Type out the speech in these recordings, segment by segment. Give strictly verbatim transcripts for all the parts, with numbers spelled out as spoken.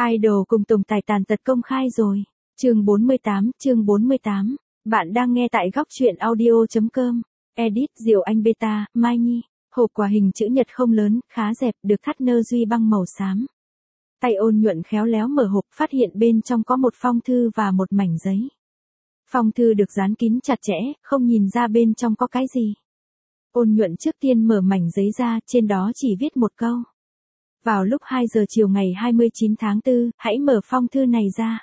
Idol cùng Tùng Tài tàn tật công khai rồi. Chương bốn mươi tám, chương bốn mươi tám. Bạn đang nghe tại góc truyện audio.com. Edit Diệu Anh Beta, Mai Nhi. Hộp quà hình chữ nhật không lớn, khá dẹp, được thắt nơ duy băng màu xám. Tay Ôn Nhuận khéo léo mở hộp, phát hiện bên trong có một phong thư và một mảnh giấy. Phong thư được dán kín chặt chẽ, không nhìn ra bên trong có cái gì. Ôn Nhuận trước tiên mở mảnh giấy ra, trên đó chỉ viết một câu. Vào lúc hai giờ chiều ngày hai mươi chín tháng tư, hãy mở phong thư này ra.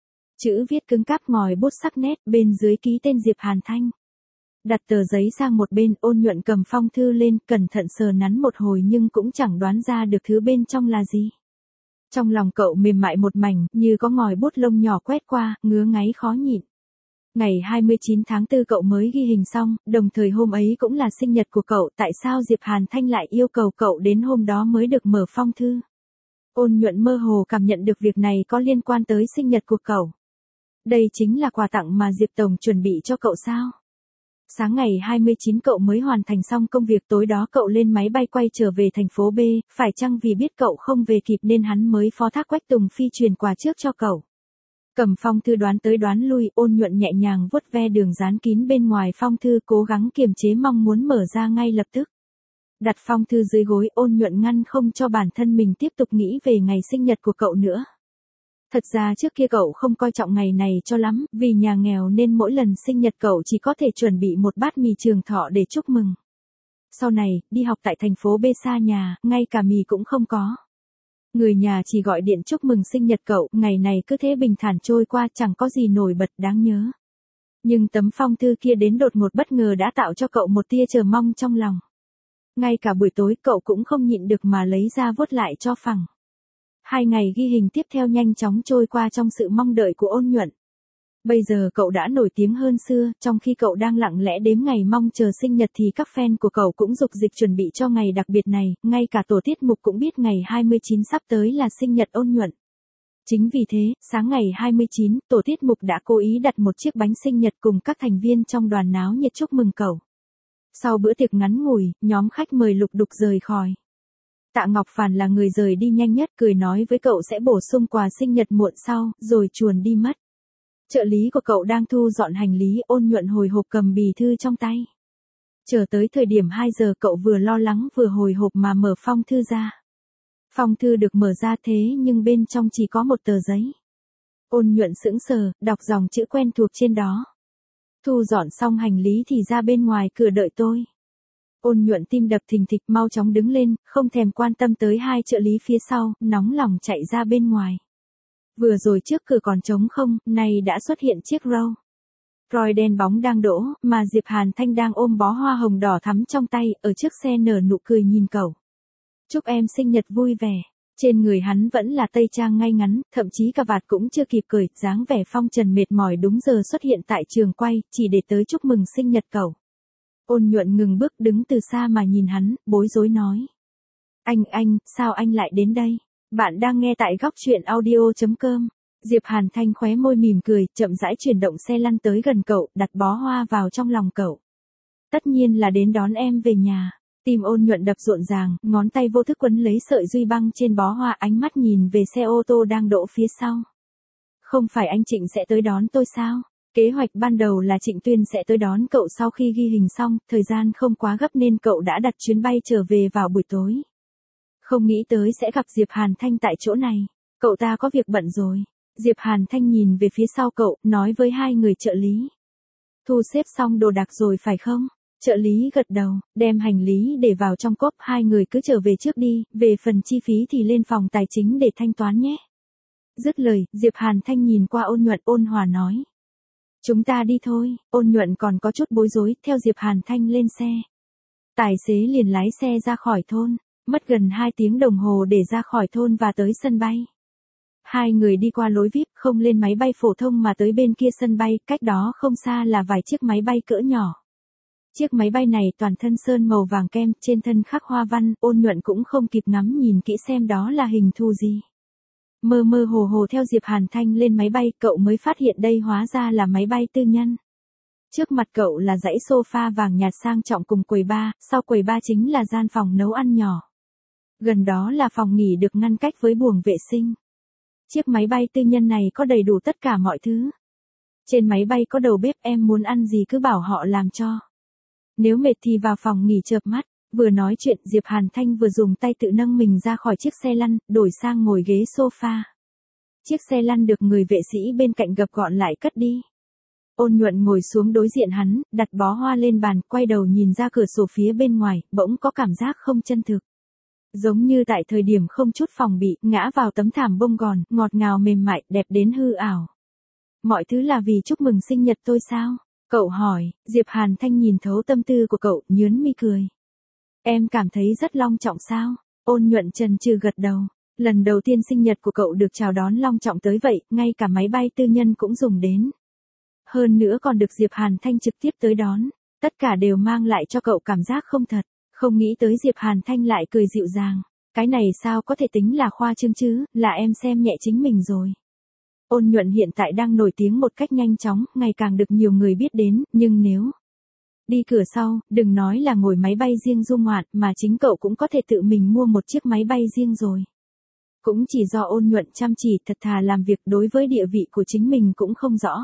Chữ viết cứng cáp ngòi bút sắc nét, bên dưới ký tên Diệp Hàn Thanh. Đặt tờ giấy sang một bên, Ôn Nhuận cầm phong thư lên, cẩn thận sờ nắn một hồi nhưng cũng chẳng đoán ra được thứ bên trong là gì. Trong lòng cậu mềm mại một mảnh, như có ngòi bút lông nhỏ quét qua, ngứa ngáy khó nhịn. Ngày hai mươi chín tháng tư cậu mới ghi hình xong, đồng thời hôm ấy cũng là sinh nhật của cậu, tại sao Diệp Hàn Thanh lại yêu cầu cậu đến hôm đó mới được mở phong thư? Ôn Nhuận mơ hồ cảm nhận được việc này có liên quan tới sinh nhật của cậu. Đây chính là quà tặng mà Diệp Tổng chuẩn bị cho cậu sao? Sáng ngày hai mươi chín cậu mới hoàn thành xong công việc, tối đó cậu lên máy bay quay trở về thành phố B, phải chăng vì biết cậu không về kịp nên hắn mới phó thác Quách Tùng Phi truyền quà trước cho cậu? Cầm phong thư đoán tới đoán lui, Ôn Nhuận nhẹ nhàng vuốt ve đường dán kín bên ngoài phong thư, cố gắng kiềm chế mong muốn mở ra ngay lập tức. Đặt phong thư dưới gối, Ôn Nhuận ngăn không cho bản thân mình tiếp tục nghĩ về ngày sinh nhật của cậu nữa. Thật ra trước kia cậu không coi trọng ngày này cho lắm, vì nhà nghèo nên mỗi lần sinh nhật cậu chỉ có thể chuẩn bị một bát mì Trường Thọ để chúc mừng. Sau này, đi học tại thành phố B xa nhà, ngay cả mì cũng không có. Người nhà chỉ gọi điện chúc mừng sinh nhật cậu, ngày này cứ thế bình thản trôi qua, chẳng có gì nổi bật đáng nhớ. Nhưng tấm phong thư kia đến đột ngột bất ngờ đã tạo cho cậu một tia chờ mong trong lòng. Ngay cả buổi tối cậu cũng không nhịn được mà lấy ra vuốt lại cho phẳng. Hai ngày ghi hình tiếp theo nhanh chóng trôi qua trong sự mong đợi của Ôn Nhuận. Bây giờ cậu đã nổi tiếng hơn xưa, trong khi cậu đang lặng lẽ đếm ngày mong chờ sinh nhật thì các fan của cậu cũng rục dịch chuẩn bị cho ngày đặc biệt này, ngay cả tổ tiết mục cũng biết ngày hai mươi chín sắp tới là sinh nhật Ôn Nhuận. Chính vì thế, sáng ngày hai mươi chín, tổ tiết mục đã cố ý đặt một chiếc bánh sinh nhật cùng các thành viên trong đoàn náo nhiệt chúc mừng cậu. Sau bữa tiệc ngắn ngủi, nhóm khách mời lục đục rời khỏi. Tạ Ngọc Phàn là người rời đi nhanh nhất, cười nói với cậu sẽ bổ sung quà sinh nhật muộn sau, rồi chuồn đi mất. Trợ lý của cậu đang thu dọn hành lý, Ôn Nhuận hồi hộp cầm bì thư trong tay. Chờ tới thời điểm hai giờ cậu vừa lo lắng vừa hồi hộp mà mở phong thư ra. Phong thư được mở ra thế nhưng bên trong chỉ có một tờ giấy. Ôn Nhuận sững sờ, đọc dòng chữ quen thuộc trên đó. Thu dọn xong hành lý thì ra bên ngoài cửa đợi tôi. Ôn Nhuận tim đập thình thịch, mau chóng đứng lên, không thèm quan tâm tới hai trợ lý phía sau, nóng lòng chạy ra bên ngoài. Vừa rồi trước cửa còn trống không, nay đã xuất hiện chiếc Rolls Royce đen bóng đang đỗ, mà Diệp Hàn Thanh đang ôm bó hoa hồng đỏ thắm trong tay, ở trước xe nở nụ cười nhìn cậu. Chúc em sinh nhật vui vẻ. Trên người hắn vẫn là tây trang ngay ngắn, thậm chí cà vạt cũng chưa kịp cởi, dáng vẻ phong trần mệt mỏi đúng giờ xuất hiện tại trường quay, chỉ để tới chúc mừng sinh nhật cậu. Ôn Nhuận ngừng bước, đứng từ xa mà nhìn hắn, bối rối nói. Anh, anh, sao anh lại đến đây? Bạn đang nghe tại góc truyện audio.com. Diệp Hàn Thanh khóe môi mỉm cười, chậm rãi chuyển động xe lăn tới gần cậu, đặt bó hoa vào trong lòng cậu. Tất nhiên là đến đón em về nhà. Tim Ôn Nhuận đập rộn ràng, ngón tay vô thức quấn lấy sợi duy băng trên bó hoa, ánh mắt nhìn về xe ô tô đang đỗ phía sau. Không phải anh Trịnh sẽ tới đón tôi sao? Kế hoạch ban đầu là Trịnh Tuyên sẽ tới đón cậu sau khi ghi hình xong, thời gian không quá gấp nên cậu đã đặt chuyến bay trở về vào buổi tối. Không nghĩ tới sẽ gặp Diệp Hàn Thanh tại chỗ này, cậu ta có việc bận rồi. Diệp Hàn Thanh nhìn về phía sau cậu, nói với hai người trợ lý. Thu xếp xong đồ đạc rồi phải không? Trợ lý gật đầu, đem hành lý để vào trong cốp, hai người cứ trở về trước đi, về phần chi phí thì lên phòng tài chính để thanh toán nhé. Dứt lời, Diệp Hàn Thanh nhìn qua Ôn Nhuận, ôn hòa nói. Chúng ta đi thôi. Ôn Nhuận còn có chút bối rối, theo Diệp Hàn Thanh lên xe. Tài xế liền lái xe ra khỏi thôn, mất gần hai tiếng đồng hồ để ra khỏi thôn và tới sân bay. Hai người đi qua lối víp, không lên máy bay phổ thông mà tới bên kia sân bay, cách đó không xa là vài chiếc máy bay cỡ nhỏ. Chiếc máy bay này toàn thân sơn màu vàng kem, trên thân khắc hoa văn, Ôn Nhuận cũng không kịp ngắm nhìn kỹ xem đó là hình thù gì. Mơ mơ hồ hồ theo Diệp Hàn Thanh lên máy bay, cậu mới phát hiện đây hóa ra là máy bay tư nhân. Trước mặt cậu là dãy sofa vàng nhạt sang trọng cùng quầy bar, sau quầy bar chính là gian phòng nấu ăn nhỏ. Gần đó là phòng nghỉ được ngăn cách với buồng vệ sinh. Chiếc máy bay tư nhân này có đầy đủ tất cả mọi thứ. Trên máy bay có đầu bếp, em muốn ăn gì cứ bảo họ làm cho. Nếu mệt thì vào phòng nghỉ chợp mắt. Vừa nói chuyện, Diệp Hàn Thanh vừa dùng tay tự nâng mình ra khỏi chiếc xe lăn, đổi sang ngồi ghế sofa. Chiếc xe lăn được người vệ sĩ bên cạnh gập gọn lại cất đi. Ôn Nhuận ngồi xuống đối diện hắn, đặt bó hoa lên bàn, quay đầu nhìn ra cửa sổ phía bên ngoài, bỗng có cảm giác không chân thực. Giống như tại thời điểm không chút phòng bị, ngã vào tấm thảm bông gòn, ngọt ngào mềm mại, đẹp đến hư ảo. Mọi thứ là vì chúc mừng sinh nhật tôi sao? Cậu hỏi. Diệp Hàn Thanh nhìn thấu tâm tư của cậu, nhớn mi cười. Em cảm thấy rất long trọng sao? Ôn Nhuận chần chừ gật đầu. Lần đầu tiên sinh nhật của cậu được chào đón long trọng tới vậy, ngay cả máy bay tư nhân cũng dùng đến. Hơn nữa còn được Diệp Hàn Thanh trực tiếp tới đón. Tất cả đều mang lại cho cậu cảm giác không thật. Không nghĩ tới Diệp Hàn Thanh lại cười dịu dàng. Cái này sao có thể tính là khoa trương chứ, là em xem nhẹ chính mình rồi. Ôn Nhuận hiện tại đang nổi tiếng một cách nhanh chóng, ngày càng được nhiều người biết đến, nhưng nếu đi cửa sau, đừng nói là ngồi máy bay riêng du ngoạn, mà chính cậu cũng có thể tự mình mua một chiếc máy bay riêng rồi. Cũng chỉ do Ôn Nhuận chăm chỉ thật thà làm việc, đối với địa vị của chính mình cũng không rõ.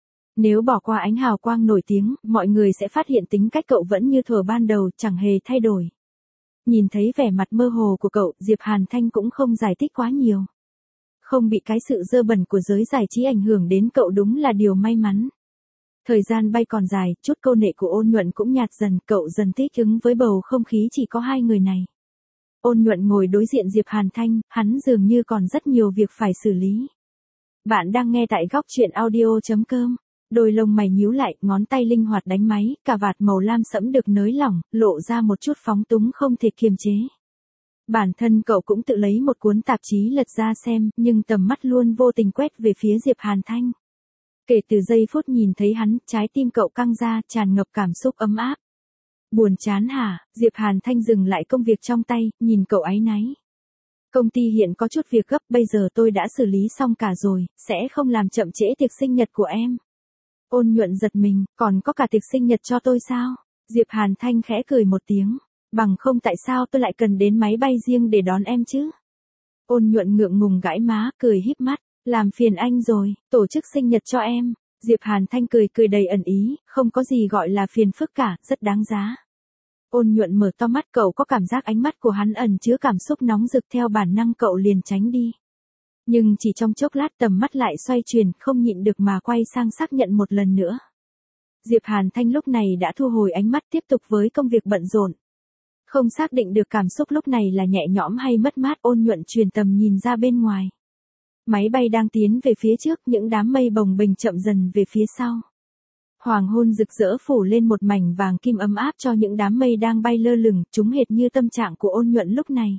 Nếu bỏ qua ánh hào quang nổi tiếng, mọi người sẽ phát hiện tính cách cậu vẫn như thuở ban đầu, chẳng hề thay đổi. Nhìn thấy vẻ mặt mơ hồ của cậu, Diệp Hàn Thanh cũng không giải thích quá nhiều. Không bị cái sự dơ bẩn của giới giải trí ảnh hưởng đến cậu đúng là điều may mắn. Thời gian bay còn dài, chút câu nệ của Ôn Nhuận cũng nhạt dần, cậu dần thích ứng với bầu không khí chỉ có hai người này. Ôn Nhuận ngồi đối diện Diệp Hàn Thanh, hắn dường như còn rất nhiều việc phải xử lý. Bạn đang nghe tại góc truyện audio chấm com. Đôi lông mày nhíu lại, ngón tay linh hoạt đánh máy, cà vạt màu lam sẫm được nới lỏng, lộ ra một chút phóng túng không thể kiềm chế. Bản thân cậu cũng tự lấy một cuốn tạp chí lật ra xem, nhưng tầm mắt luôn vô tình quét về phía Diệp Hàn Thanh. Kể từ giây phút nhìn thấy hắn, trái tim cậu căng ra, tràn ngập cảm xúc ấm áp. Buồn chán hả? Diệp Hàn Thanh dừng lại công việc trong tay, nhìn cậu áy náy. Công ty hiện có chút việc gấp, bây giờ tôi đã xử lý xong cả rồi, sẽ không làm chậm trễ tiệc sinh nhật của em. Ôn Nhuận giật mình, còn có cả tiệc sinh nhật cho tôi sao? Diệp Hàn Thanh khẽ cười một tiếng, bằng không tại sao tôi lại cần đến máy bay riêng để đón em chứ? Ôn Nhuận ngượng ngùng gãi má, cười híp mắt, làm phiền anh rồi, tổ chức sinh nhật cho em. Diệp Hàn Thanh cười cười đầy ẩn ý, không có gì gọi là phiền phức cả, rất đáng giá. Ôn Nhuận mở to mắt, cậu có cảm giác ánh mắt của hắn ẩn chứa cảm xúc nóng rực, theo bản năng cậu liền tránh đi. Nhưng chỉ trong chốc lát tầm mắt lại xoay chuyển, không nhịn được mà quay sang xác nhận một lần nữa. Diệp Hàn Thanh lúc này đã thu hồi ánh mắt, tiếp tục với công việc bận rộn. Không xác định được cảm xúc lúc này là nhẹ nhõm hay mất mát, Ôn Nhuận truyền tầm nhìn ra bên ngoài. Máy bay đang tiến về phía trước, những đám mây bồng bềnh chậm dần về phía sau. Hoàng hôn rực rỡ phủ lên một mảnh vàng kim ấm áp cho những đám mây đang bay lơ lửng, chúng hệt như tâm trạng của Ôn Nhuận lúc này.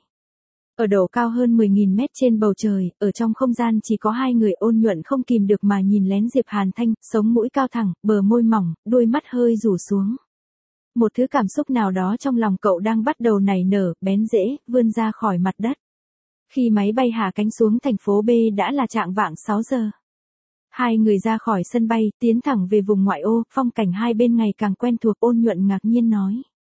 Ở độ cao hơn mười nghìn mét trên bầu trời, ở trong không gian chỉ có hai người, Ôn Nhuận không kìm được mà nhìn lén Diệp Hàn Thanh, sống mũi cao thẳng, bờ môi mỏng, đôi mắt hơi rủ xuống. Một thứ cảm xúc nào đó trong lòng cậu đang bắt đầu nảy nở, bén rễ, vươn ra khỏi mặt đất. Khi máy bay hạ cánh xuống thành phố B đã là chạng vạng sáu giờ. Hai người ra khỏi sân bay, tiến thẳng về vùng ngoại ô, phong cảnh hai bên ngày càng quen thuộc. Ôn Nhuận ngạc nhiên nói.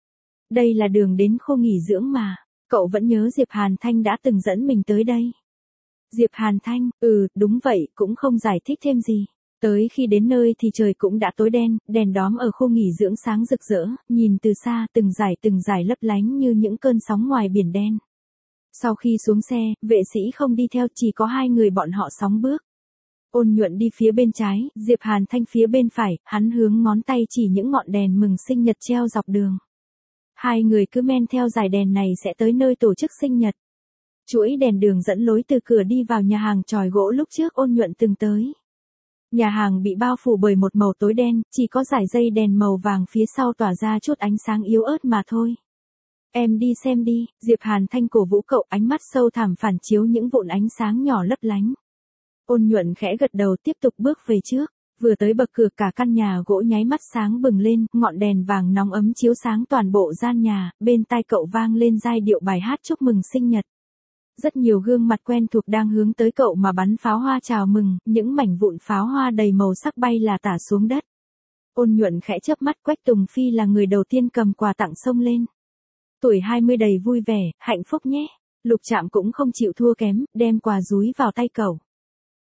Đây là đường đến khu nghỉ dưỡng mà. Cậu vẫn nhớ Diệp Hàn Thanh đã từng dẫn mình tới đây. Diệp Hàn Thanh, ừ, đúng vậy, cũng không giải thích thêm gì. Tới khi đến nơi thì trời cũng đã tối đen, đèn đóm ở khu nghỉ dưỡng sáng rực rỡ, nhìn từ xa từng dải từng dải lấp lánh như những cơn sóng ngoài biển đen. Sau khi xuống xe, vệ sĩ không đi theo, chỉ có hai người bọn họ sóng bước. Ôn Nhuận đi phía bên trái, Diệp Hàn Thanh phía bên phải, hắn hướng ngón tay chỉ những ngọn đèn mừng sinh nhật treo dọc đường. Hai người cứ men theo dải đèn này sẽ tới nơi tổ chức sinh nhật. Chuỗi đèn đường dẫn lối từ cửa đi vào nhà hàng chòi gỗ lúc trước Ôn Nhuận từng tới. Nhà hàng bị bao phủ bởi một màu tối đen, chỉ có dải dây đèn màu vàng phía sau tỏa ra chút ánh sáng yếu ớt mà thôi. Em đi xem đi, Diệp Hàn Thanh cổ vũ cậu, ánh mắt sâu thẳm phản chiếu những vụn ánh sáng nhỏ lấp lánh. Ôn Nhuận khẽ gật đầu tiếp tục bước về trước. Vừa tới bậc cửa cả căn nhà gỗ nháy mắt sáng bừng lên, ngọn đèn vàng nóng ấm chiếu sáng toàn bộ gian nhà, bên tai cậu vang lên giai điệu bài hát chúc mừng sinh nhật. Rất nhiều gương mặt quen thuộc đang hướng tới cậu mà bắn pháo hoa chào mừng, những mảnh vụn pháo hoa đầy màu sắc bay là tả xuống đất. Ôn Nhuận khẽ chớp mắt, Quách Tùng Phi là người đầu tiên cầm quà tặng xông lên. Tuổi hai mươi đầy vui vẻ, hạnh phúc nhé. Lục Trạm cũng không chịu thua kém, đem quà dúi vào tay cậu.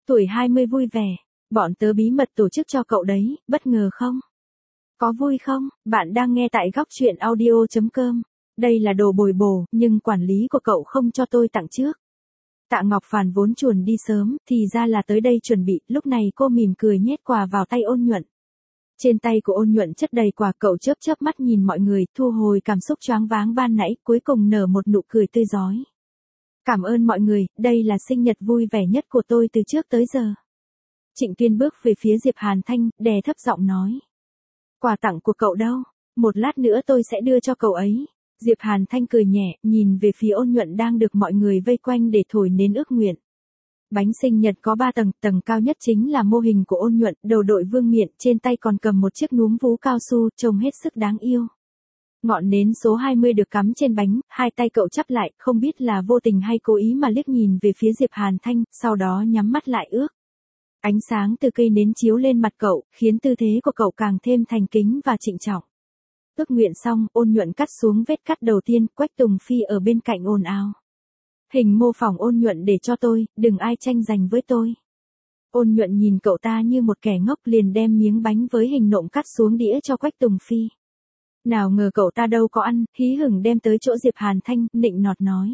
Tuổi hai mươi vui vẻ. Bọn tớ bí mật tổ chức cho cậu đấy, bất ngờ không? Có vui không? Bạn đang nghe tại góc chuyện audio chấm com. Đây là đồ bồi bổ, nhưng quản lý của cậu không cho tôi tặng trước. Tạ Ngọc Phàn vốn chuồn đi sớm, thì ra là tới đây chuẩn bị, lúc này cô mỉm cười nhét quà vào tay Ôn Nhuận. Trên tay của Ôn Nhuận chất đầy quà, cậu chớp chớp mắt nhìn mọi người, thu hồi cảm xúc choáng váng ban nãy, cuối cùng nở một nụ cười tươi rói. Cảm ơn mọi người, đây là sinh nhật vui vẻ nhất của tôi từ trước tới giờ. Trịnh Tuyên bước về phía Diệp Hàn Thanh, đè thấp giọng nói. Quà tặng của cậu đâu? Một lát nữa tôi sẽ đưa cho cậu ấy. Diệp Hàn Thanh cười nhẹ, nhìn về phía Ôn Nhuận đang được mọi người vây quanh để thổi nến ước nguyện. Bánh sinh nhật có ba tầng, tầng cao nhất chính là mô hình của Ôn Nhuận, đầu đội vương miện, trên tay còn cầm một chiếc núm vú cao su, trông hết sức đáng yêu. Ngọn nến số hai mươi được cắm trên bánh, hai tay cậu chắp lại, không biết là vô tình hay cố ý mà liếc nhìn về phía Diệp Hàn Thanh, sau đó nhắm mắt lại ước. Ánh sáng từ cây nến chiếu lên mặt cậu, khiến tư thế của cậu càng thêm thành kính và trịnh trọng. Ước nguyện xong, Ôn Nhuận cắt xuống vết cắt đầu tiên, Quách Tùng Phi ở bên cạnh ồn ào. Hình mô phỏng Ôn Nhuận để cho tôi, đừng ai tranh giành với tôi. Ôn Nhuận nhìn cậu ta như một kẻ ngốc, liền đem miếng bánh với hình nộm cắt xuống đĩa cho Quách Tùng Phi. Nào ngờ cậu ta đâu có ăn, hí hửng đem tới chỗ Diệp Hàn Thanh, nịnh nọt nói.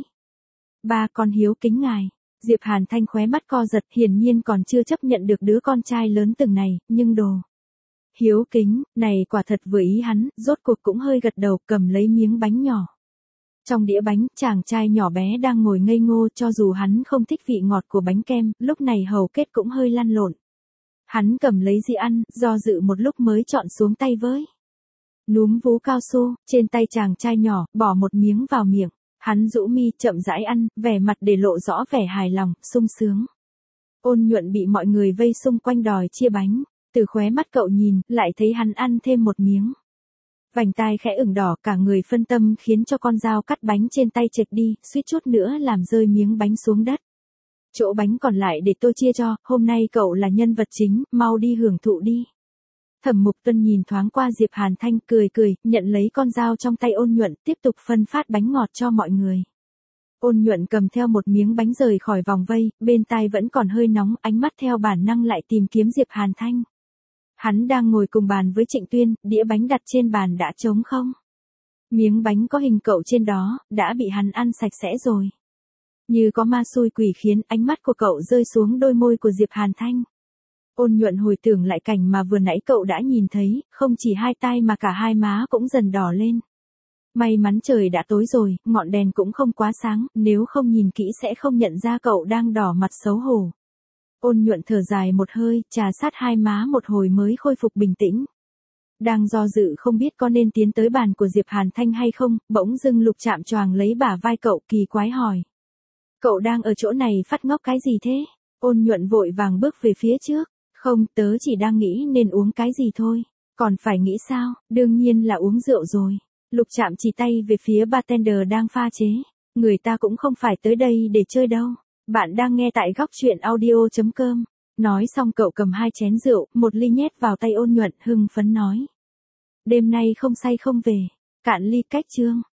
Ba con hiếu kính ngài. Diệp Hàn Thanh khóe mắt co giật, hiển nhiên còn chưa chấp nhận được đứa con trai lớn từng này, nhưng đồ. Hiếu kính, này quả thật vừa ý hắn, rốt cuộc cũng hơi gật đầu, cầm lấy miếng bánh nhỏ. Trong đĩa bánh, chàng trai nhỏ bé đang ngồi ngây ngô, cho dù hắn không thích vị ngọt của bánh kem, lúc này hầu kết cũng hơi lăn lộn. Hắn cầm lấy dĩa ăn, do dự một lúc mới chọn xuống tay với. Núm vú cao su, trên tay chàng trai nhỏ, bỏ một miếng vào miệng. Hắn rũ mi, chậm rãi ăn, vẻ mặt để lộ rõ vẻ hài lòng, sung sướng. Ôn Nhuận bị mọi người vây xung quanh đòi chia bánh. Từ khóe mắt cậu nhìn, lại thấy hắn ăn thêm một miếng. Vành tai khẽ ửng đỏ, cả người phân tâm khiến cho con dao cắt bánh trên tay trệch đi, suýt chút nữa làm rơi miếng bánh xuống đất. Chỗ bánh còn lại để tôi chia cho, hôm nay cậu là nhân vật chính, mau đi hưởng thụ đi. Thẩm Mục Tuân nhìn thoáng qua Diệp Hàn Thanh, cười cười, nhận lấy con dao trong tay Ôn Nhuận, tiếp tục phân phát bánh ngọt cho mọi người. Ôn Nhuận cầm theo một miếng bánh rời khỏi vòng vây, bên tai vẫn còn hơi nóng, ánh mắt theo bản năng lại tìm kiếm Diệp Hàn Thanh. Hắn đang ngồi cùng bàn với Trịnh Tuyên, đĩa bánh đặt trên bàn đã trống không? Miếng bánh có hình cậu trên đó, đã bị hắn ăn sạch sẽ rồi. Như có ma xui quỷ khiến, ánh mắt của cậu rơi xuống đôi môi của Diệp Hàn Thanh. Ôn Nhuận hồi tưởng lại cảnh mà vừa nãy cậu đã nhìn thấy, không chỉ hai tai mà cả hai má cũng dần đỏ lên. May mắn trời đã tối rồi, ngọn đèn cũng không quá sáng, nếu không nhìn kỹ sẽ không nhận ra cậu đang đỏ mặt xấu hổ. Ôn Nhuận thở dài một hơi, trà sát hai má một hồi mới khôi phục bình tĩnh. Đang do dự không biết có nên tiến tới bàn của Diệp Hàn Thanh hay không, bỗng dưng Lục Trạm choàng lấy bả vai cậu, kỳ quái hỏi. Cậu đang ở chỗ này phát ngốc cái gì thế? Ôn Nhuận vội vàng bước về phía trước. Không, tớ chỉ đang nghĩ nên uống cái gì thôi. Còn phải nghĩ sao, đương nhiên là uống rượu rồi. Lục Trạm chỉ tay về phía bartender đang pha chế. Người ta cũng không phải tới đây để chơi đâu. Bạn đang nghe tại góc chuyện audio chấm com. Nói xong cậu cầm hai chén rượu, một ly nhét vào tay Ôn Nhuận, hưng phấn nói. Đêm nay không say không về. Cạn ly cách chương.